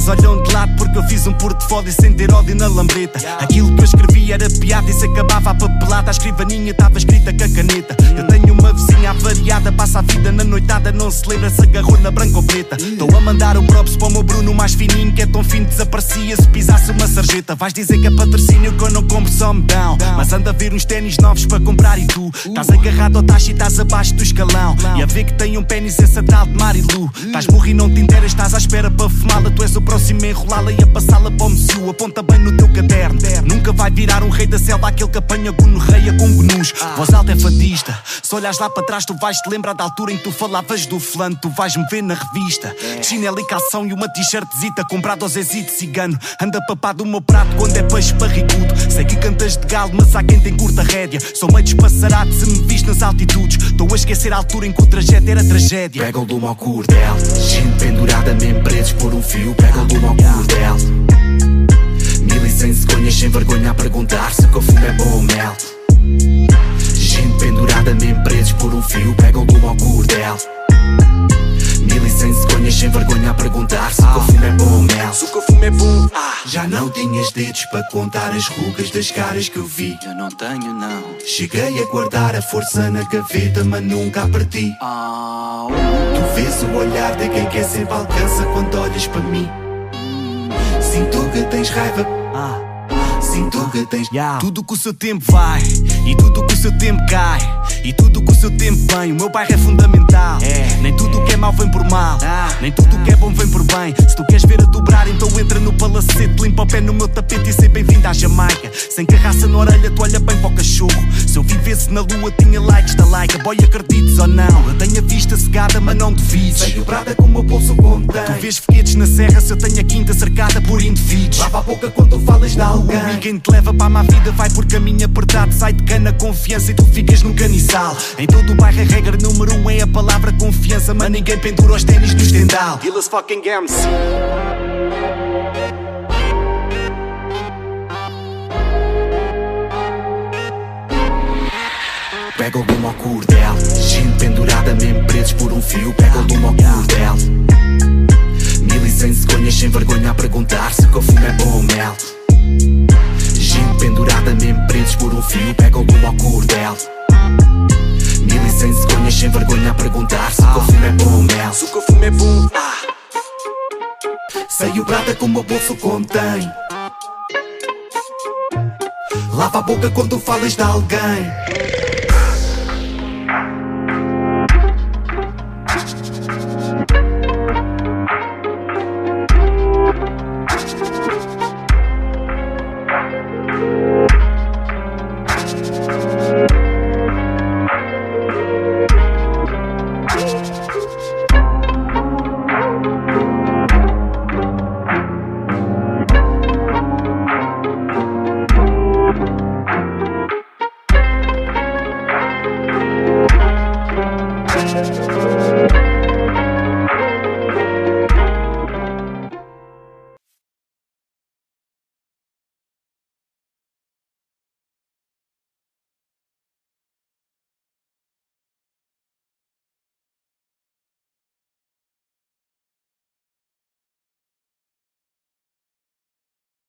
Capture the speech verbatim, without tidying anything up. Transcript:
colegas olham de lado porque eu fiz um portfólio sem ter ódio na lambreta. Aquilo que eu escrevi era piada e se acabava a papelada, a escrivaninha estava escrita com a caneta. Eu tenho uma vizinha avariada, passa a vida na noitada, não se lembra se agarrou na branca ou preta. Estou a mandar o props para o meu Bruno mais fininho, que é tão fino desaparecia se pisasse uma sarjeta. Vais dizer que é patrocínio que eu não compro, só me dão, mas anda a ver uns ténis novos para comprar e tu estás agarrado ao tacho e estás abaixo do escalão, e a ver que tem um pênis essa tal de Marilu. Estás burro e não te interas, estás à espera para fumá-la. Tu és o próximo a enrolá-la e a passá-la para o monsieur. Aponta bem no teu caderno, nunca vai virar um rei da selva, aquele que apanha gonorreia com gunus. Voz alta é fadista, se olhas lá para trás tu vais te lembrar da altura em que tu falavas do fulano. Tu vais me ver na revista, de chinelo e calção e uma t-shirtzita comprado ao Zezito cigano. Anda papado o meu prato quando é peixe barrigudo. Sei que cantas de galo, mas há quem tem curta rédea. Sou meio despassarado se me viste nas altitudes. Estou a esquecer a altura em que o trajeto era tragédia. Pegam do mau cordel, gente pendurada mesmo presos por um fio. Pegam do mau cordel, mil e cem cegonhas sem vergonha a perguntar se o fumo é bom ou mel. Gente pendurada mesmo presos por um fio. Pegam do mau cordel, mil e cem cegonhas sem vergonha a perguntar se o fumo é bom ou mel. Se o fumo é bom, ah, já não tinhas dedos para contar as rugas das caras que eu vi. Eu não tenho não. Cheguei a guardar a força na gaveta, mas nunca a perdi. Oh. Tu vês o olhar de quem quer sempre alcança quando olhas para mim. Sinto que tens raiva, Ah. sinto que tens yeah. Tudo que o seu tempo vai, e tudo que o seu tempo cai, e tudo que o seu tempo vem. O meu bairro é fundamental, é. Nem tudo que é mau vem por mal, ah. Nem tudo que é bom vem por bem. Se tu queres ver a dobrar, então entra no palacete, limpa o pé no meu tapete e sei bem-vindo à Jamaica. Sem carraça na orelha, tu olha bem para o cachorro. Se eu vivesse na lua, tinha likes da like. Boy, acredites ou não, eu tenho a vista cegada, mas não duvides. Sei o Prada com o meu bolso contém. Tu vês foguetes na serra, se eu tenho a quinta cercada por indivíduos. Lava a boca quando falas de alguém. Ninguém te leva para a má vida, vai por caminho apertado. Sai de cana confiança e tu ficas num caniçal. Em todo o bairro a regra número um é a palavra confiança, mas ninguém pendura os ténis no estendal. Gilles fucking Gams. Pegam do mau cordel, gente pendurada mesmo presos por um fio. Pegam do mau cordel, mil e cem cegonhas sem vergonha a perguntar se o fumo é bom ou mel. Gente pendurada mesmo presos por um fio. Pegam do mau cordel, mil e cem cegonhas sem vergonha a perguntar se o fumo é bom ou mel. Se o fumo é bom, ah. Sei o Prada como o bolso contém. Lava a boca quando falas de alguém. We'll be right back.